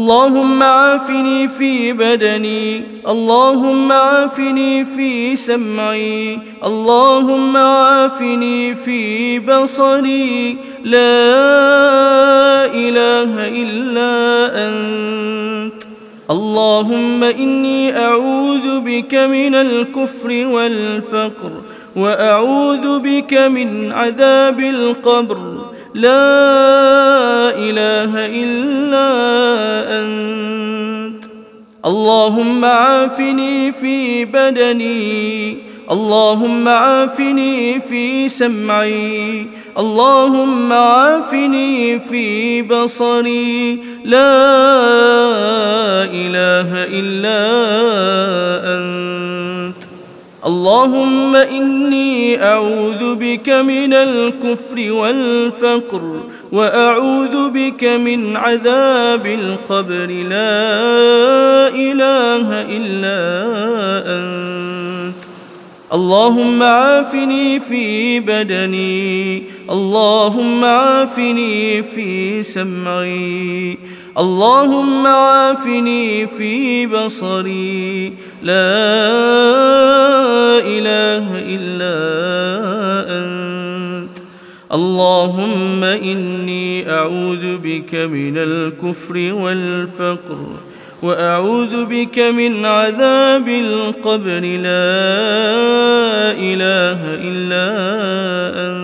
اللهم عافني في بدني، اللهم عافني في سمعي، اللهم عافني في بصري، لا إله إلا أنت. اللهم إني أعوذ بك من الكفر والفقر، وأعوذ بك من عذاب القبر، لا إله إلا أنت. اللهم عافني في بدني، اللهم عافني في سمعي، اللهم عافني في بصري، لا إله إلا أنت. اللهم إني أعوذ بك من الكفر والفقر، وأعوذ بك من عذاب القبر، لا إله إلا أنت. اللهم عافني في بدني، اللهم عافني في سمعي، اللهم عافني في بصري، لا إله إلا أنت. اللهم إني أعوذ بك من الكفر والفقر، وأعوذ بك من عذاب القبر، لا إله إلا أنت.